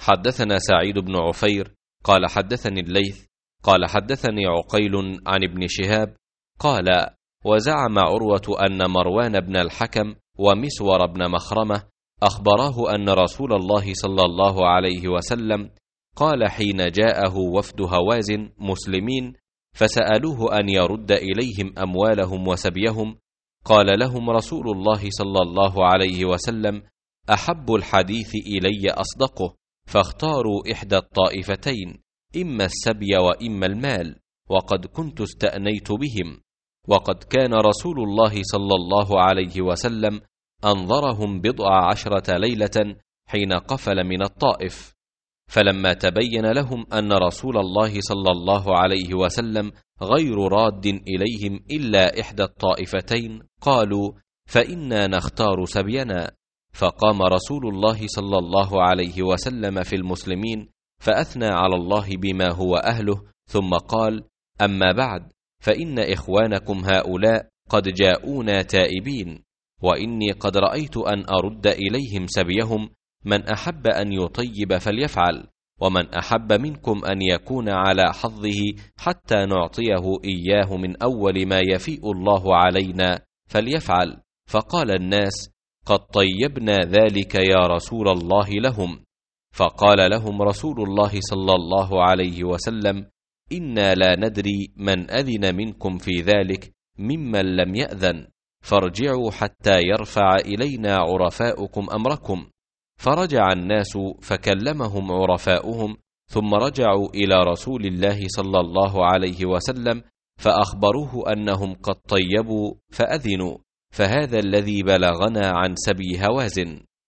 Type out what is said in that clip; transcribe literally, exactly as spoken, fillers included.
حدثنا سعيد بن عفير قال حدثني الليث قال حدثني عقيل عن ابن شهاب قال وزعم عروة أن مروان بن الحكم ومسور بن مخرمة أخبراه أن رسول الله صلى الله عليه وسلم قال حين جاءه وفد هوازن مسلمين فسألوه أن يرد إليهم أموالهم وسبيهم، قال لهم رسول الله صلى الله عليه وسلم أحب الحديث إلي أصدقه، فاختاروا إحدى الطائفتين، إما السبي وإما المال، وقد كنت استأنيت بهم. وقد كان رسول الله صلى الله عليه وسلم أنظرهم بضع عشرة ليلة حين قفل من الطائف، فلما تبين لهم أن رسول الله صلى الله عليه وسلم غير راد إليهم إلا إحدى الطائفتين قالوا فإنا نختار سبينا. فقام رسول الله صلى الله عليه وسلم في المسلمين فأثنى على الله بما هو أهله، ثم قال أما بعد، فإن إخوانكم هؤلاء قد جاءونا تائبين، وإني قد رأيت أن أرد إليهم سبيهم، من أحب أن يطيب فليفعل، ومن أحب منكم أن يكون على حظه حتى نعطيه إياه من أول ما يفيء الله علينا فليفعل. فقال الناس قد طيبنا ذلك يا رسول الله لهم. فقال لهم رسول الله صلى الله عليه وسلم إنا لا ندري من أذن منكم في ذلك ممن لم يأذن، فارجعوا حتى يرفع إلينا عرفاؤكم أمركم. فرجع الناس فكلمهم عرفاؤهم، ثم رجعوا إلى رسول الله صلى الله عليه وسلم فأخبروه أنهم قد طيبوا فأذنوا، فهذا الذي بلغنا عن سبي هوازن.